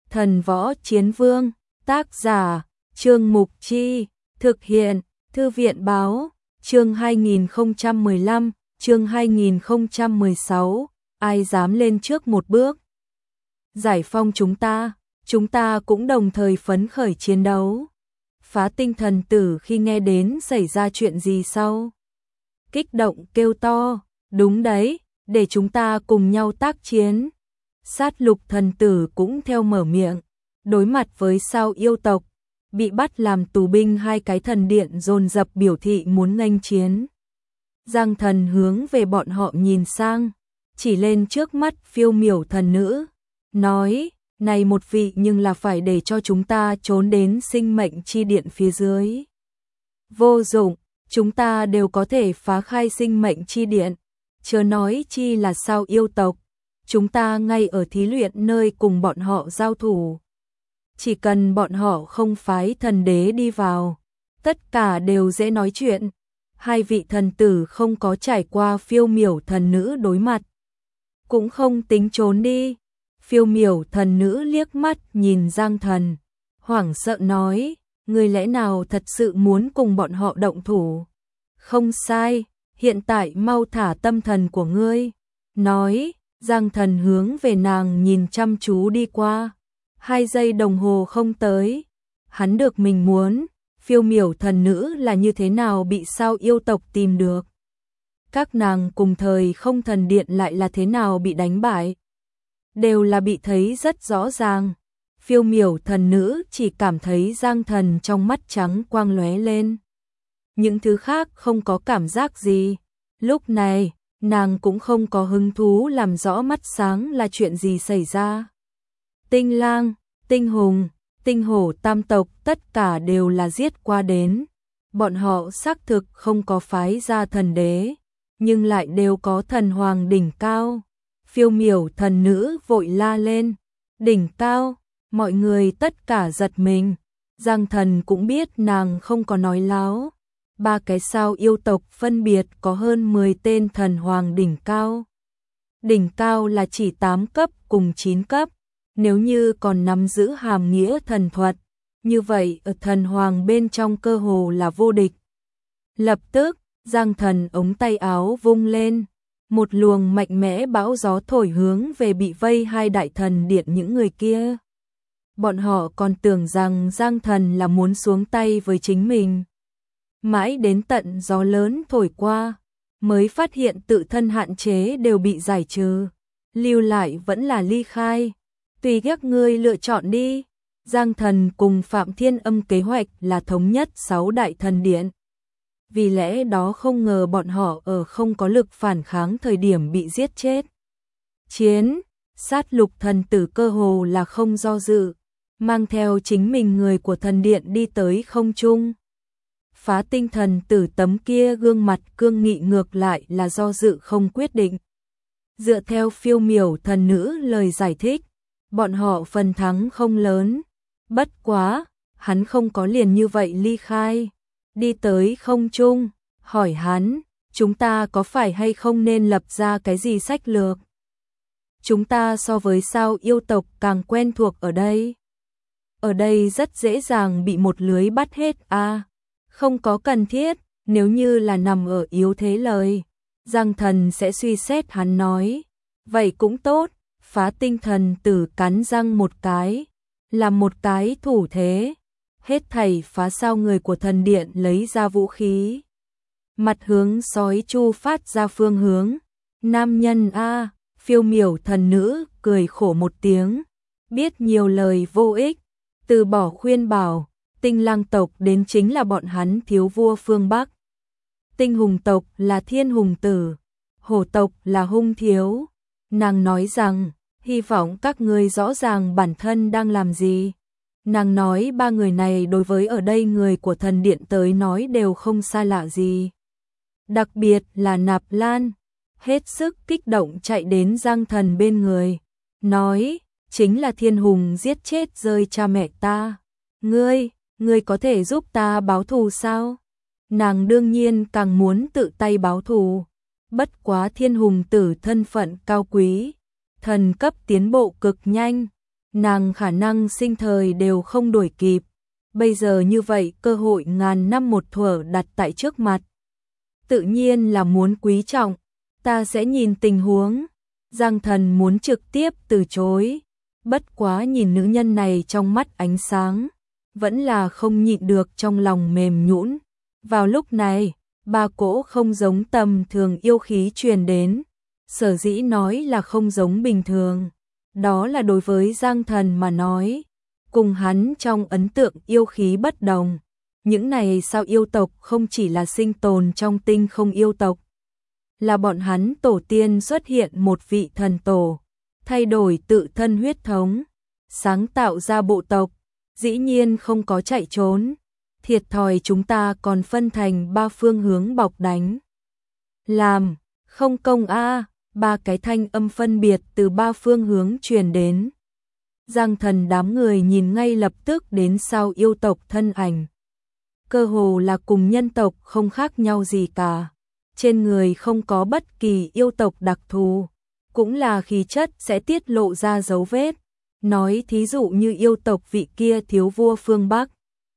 Thần Võ Chiến Vương, tác giả, Trương Mục Chi, thực hiện, Thư viện báo, chương 2015, chương 2016, ai dám lên trước một bước. Giải phong chúng ta cũng đồng thời phấn khởi chiến đấu. Phá Tinh thần tử khi nghe đến xảy ra chuyện gì sau, kích động kêu to, đúng đấy, để chúng ta cùng nhau tác chiến. Sát Lục thần tử cũng theo mở miệng, đối mặt với Sao yêu tộc, bị bắt làm tù binh hai cái thần điện dồn dập biểu thị muốn nghênh chiến. Giang Thần hướng về bọn họ nhìn sang, chỉ lên trước mắt Phiêu Miểu thần nữ, nói, này một vị nhưng là phải để cho chúng ta trốn đến sinh mệnh chi điện phía dưới. Vô dụng, chúng ta đều có thể phá khai sinh mệnh chi điện, chớ nói chi là Sao yêu tộc, chúng ta ngay ở thí luyện nơi cùng bọn họ giao thủ. Chỉ cần bọn họ không phái thần đế đi vào, tất cả đều dễ nói chuyện. Hai vị thần tử không có trải qua Phiêu Miểu thần nữ đối mặt, cũng không tính trốn đi. Phiêu Miểu thần nữ liếc mắt nhìn Giang Thần, hoảng sợ nói, người lẽ nào thật sự muốn cùng bọn họ động thủ? Không sai, hiện tại mau thả tâm thần của ngươi. Nói, Giang Thần hướng về nàng nhìn chăm chú đi qua. 2 giây đồng hồ không tới, hắn được mình muốn. Phiêu Miểu thần nữ là như thế nào bị Sao yêu tộc tìm được? Các nàng cùng thời không thần điện lại là thế nào bị đánh bại? Đều là bị thấy rất rõ ràng. Phiêu Miểu thần nữ chỉ cảm thấy Giang Thần trong mắt trắng quang lóe lên. Những thứ khác không có cảm giác gì. Lúc này, nàng cũng không có hứng thú làm rõ mắt sáng là chuyện gì xảy ra. Tinh Lang, Tinh Hùng, Tinh Hổ tam tộc tất cả đều là giết qua đến. Bọn họ xác thực không có phái ra thần đế, nhưng lại đều có thần hoàng đỉnh cao. Phiêu Miểu thần nữ vội la lên, đỉnh cao, mọi người tất cả giật mình. Giang Thần cũng biết nàng không có nói láo. 3 cái Sao yêu tộc phân biệt có hơn 10 tên thần hoàng đỉnh cao. Đỉnh cao là chỉ 8 cấp cùng 9 cấp. Nếu như còn nắm giữ hàm nghĩa thần thuật, như vậy ở thần hoàng bên trong cơ hồ là vô địch. Lập tức, Giang Thần ống tay áo vung lên, một luồng mạnh mẽ bão gió thổi hướng về bị vây 2 đại thần điện những người kia. Bọn họ còn tưởng rằng Giang Thần là muốn xuống tay với chính mình. Mãi đến tận gió lớn thổi qua, mới phát hiện tự thân hạn chế đều bị giải trừ, lưu lại vẫn là ly khai. Tùy các ngươi lựa chọn đi. Giang Thần cùng Phạm Thiên Âm kế hoạch là thống nhất 6 đại thần điện. Vì lẽ đó không ngờ bọn họ ở không có lực phản kháng thời điểm bị giết chết. Chiến, Sát Lục thần tử cơ hồ là không do dự, mang theo chính mình người của thần điện đi tới không trung. Phá Tinh thần tử tấm kia gương mặt cương nghị ngược lại là do dự không quyết định. Dựa theo Phiêu Miểu thần nữ lời giải thích, bọn họ phần thắng không lớn, bất quá, hắn không có liền như vậy ly khai, đi tới không trung, hỏi hắn, chúng ta có phải hay không nên lập ra cái gì sách lược? Chúng ta so với Sao yêu tộc càng quen thuộc ở đây. Ở đây rất dễ dàng bị một lưới bắt hết không có cần thiết, nếu như là nằm ở yếu thế lời. Giang Thần sẽ suy xét hắn nói, vậy cũng tốt. Phá Tinh thần tử cắn răng một cái, làm một cái thủ thế, hết thảy phá Sao người của thần điện lấy ra vũ khí. Mặt hướng sói chu phát ra phương hướng, nam nhân Phiêu Miểu thần nữ cười khổ một tiếng, biết nhiều lời vô ích, từ bỏ khuyên bảo. Tinh Lang tộc đến chính là bọn hắn thiếu vua phương Bắc. Tinh Hùng tộc là Thiên Hùng tử, Hổ tộc là Hung thiếu. Nàng nói rằng, hy vọng các ngươi rõ ràng bản thân đang làm gì. Nàng nói 3 người này đối với ở đây người của thần điện tới nói đều không xa lạ gì. Đặc biệt là Nạp Lan, hết sức kích động chạy đến Giang Thần bên người, nói, chính là Thiên Hùng giết chết rơi cha mẹ ta. Ngươi có thể giúp ta báo thù sao? Nàng đương nhiên càng muốn tự tay báo thù. Bất quá Thiên Hùng tử thân phận cao quý, thần cấp tiến bộ cực nhanh, nàng khả năng sinh thời đều không đuổi kịp. Bây giờ như vậy cơ hội ngàn năm một thuở đặt tại trước mặt. Tự nhiên là muốn quý trọng, ta sẽ nhìn tình huống. Giang Thần muốn trực tiếp từ chối, bất quá nhìn nữ nhân này trong mắt ánh sáng, vẫn là không nhịn được trong lòng mềm nhũn. Vào lúc này, ba cỗ không giống tầm thường yêu khí truyền đến, sở dĩ nói là không giống bình thường. Đó là đối với Giang Thần mà nói, cùng hắn trong ấn tượng yêu khí bất đồng. Những này sao yêu tộc không chỉ là sinh tồn trong tinh không yêu tộc, là bọn hắn tổ tiên xuất hiện một vị thần tổ, thay đổi tự thân huyết thống, sáng tạo ra bộ tộc, dĩ nhiên không có chạy trốn. Thiệt thòi chúng ta còn phân thành ba phương hướng bọc đánh. Làm, không công a. Ba cái thanh âm phân biệt từ ba phương hướng truyền đến. Giang Thần đám người nhìn ngay lập tức đến sao yêu tộc thân ảnh. Cơ hồ là cùng nhân tộc không khác nhau gì cả. Trên người không có bất kỳ yêu tộc đặc thù, cũng là khí chất sẽ tiết lộ ra dấu vết. Nói thí dụ như yêu tộc vị kia thiếu vua phương Bắc.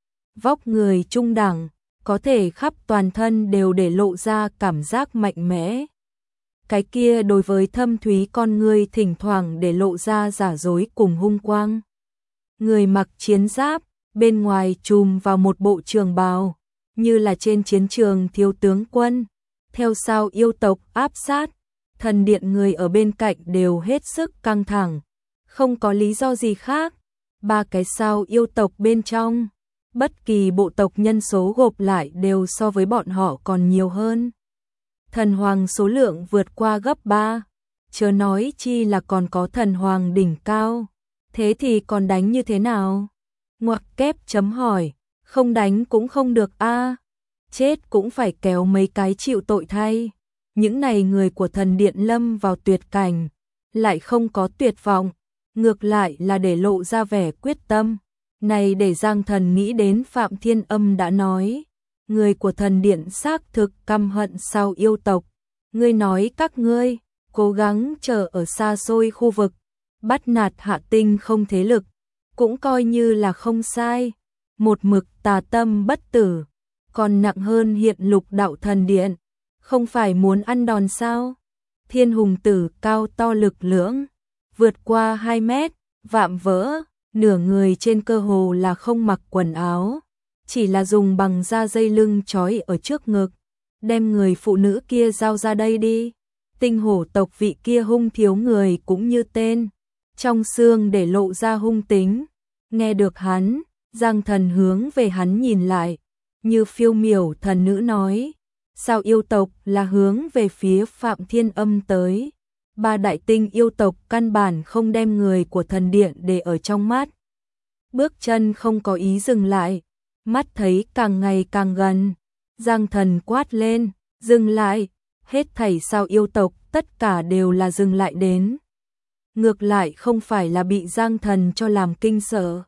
Vóc người trung đẳng, có thể khắp toàn thân đều để lộ ra cảm giác mạnh mẽ. Cái kia đối với thâm thúy con người thỉnh thoảng để lộ ra giả dối cùng hung quang. Người mặc chiến giáp, bên ngoài trùm vào một bộ trường bào, như là trên chiến trường thiếu tướng quân. Theo sao yêu tộc áp sát, thần điện người ở bên cạnh đều hết sức căng thẳng. Không có lý do gì khác, ba cái sao yêu tộc bên trong, bất kỳ bộ tộc nhân số gộp lại đều so với bọn họ còn nhiều hơn. Thần hoàng số lượng vượt qua gấp 3, chớ nói chi là còn có thần hoàng đỉnh cao. Thế thì còn đánh như thế nào? Ngoặc kép chấm hỏi, không đánh cũng không được a, chết cũng phải kéo mấy cái chịu tội thay. Những này người của thần điện lâm vào tuyệt cảnh, lại không có tuyệt vọng, ngược lại là để lộ ra vẻ quyết tâm. Này để Giang Thần nghĩ đến Phạm Thiên Âm đã nói, người của thần điện xác thực căm hận sao yêu tộc. Ngươi nói các ngươi cố gắng chờ ở xa xôi khu vực, bắt nạt hạ tinh không thế lực, cũng coi như là không sai. Một mực tà tâm bất tử, còn nặng hơn hiện lục đạo thần điện, không phải muốn ăn đòn sao? Thiên hùng tử cao to lực lưỡng, vượt qua 2 mét, vạm vỡ, nửa người trên cơ hồ là không mặc quần áo, chỉ là dùng bằng da dây lưng trói ở trước ngực. Đem người phụ nữ kia giao ra đây đi. Tinh hổ tộc vị kia hung thiếu người cũng như tên, trong xương để lộ ra hung tính. Nghe được hắn, Giang Thần hướng về hắn nhìn lại, như phiêu miểu thần nữ nói, sao yêu tộc là hướng về phía Phạm Thiên Âm tới. Ba đại tinh yêu tộc căn bản không đem người của thần điện để ở trong mắt. Bước chân không có ý dừng lại, mắt thấy càng ngày càng gần. Giang Thần quát lên, dừng lại, hết thảy sao yêu tộc tất cả đều là dừng lại đến. Ngược lại không phải là bị Giang Thần cho làm kinh sợ,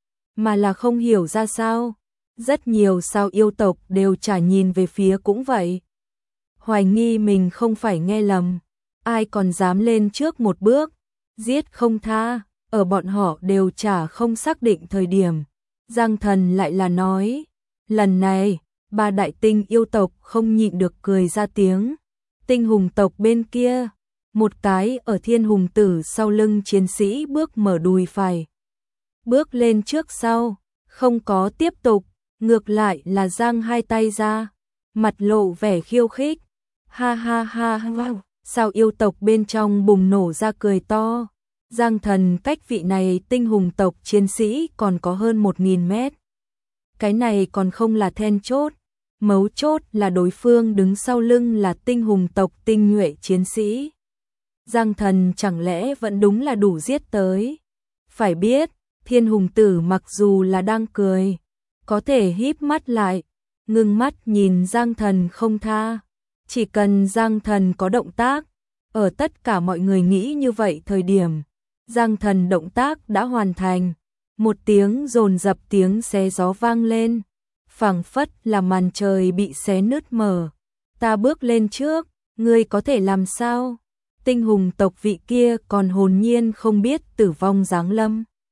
mà là không hiểu ra sao. Rất nhiều sao yêu tộc đều chả nhìn về phía cũng vậy. Hoài nghi mình không phải nghe lầm, ai còn dám lên trước một bước, giết không tha, ở bọn họ đều chả không xác định thời điểm. Giang Thần lại là nói, lần này, ba đại tinh yêu tộc không nhịn được cười ra tiếng. Tinh hùng tộc bên kia, một cái ở thiên hùng tử sau lưng chiến sĩ bước mở đùi phải. Bước lên trước sau, không có tiếp tục, ngược lại là giang hai tay ra, mặt lộ vẻ khiêu khích. Ha ha ha wow, sao yêu tộc bên trong bùng nổ ra cười to. Giang Thần cách vị này tinh hùng tộc chiến sĩ còn có hơn 1000 mét. Cái này còn không là then chốt. Mấu chốt là đối phương đứng sau lưng là tinh hùng tộc tinh nhuệ chiến sĩ. Giang Thần chẳng lẽ vẫn đúng là đủ giết tới. Phải biết, thiên hùng tử mặc dù là đang cười, có thể híp mắt lại, ngưng mắt nhìn Giang Thần không tha. Chỉ cần Giang Thần có động tác, ở tất cả mọi người nghĩ như vậy thời điểm, Giang Thần động tác đã hoàn thành. Một tiếng dồn dập tiếng xé gió vang lên, phảng phất là màn trời bị xé nứt mở. Ta bước lên trước, ngươi có thể làm sao? Tinh hùng tộc vị kia còn hồn nhiên không biết tử vong giáng lâm.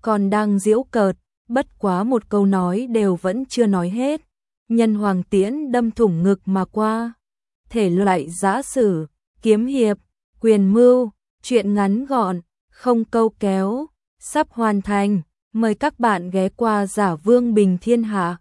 còn đang giễu cợt, bất quá một câu nói đều vẫn chưa nói hết. Nhân hoàng tiễn đâm thủng ngực mà qua. Thể loại giã sử, kiếm hiệp, quyền mưu, truyện ngắn gọn, không câu kéo, sắp hoàn thành. Mời các bạn ghé qua Giả Vương Bình Thiên Hạ.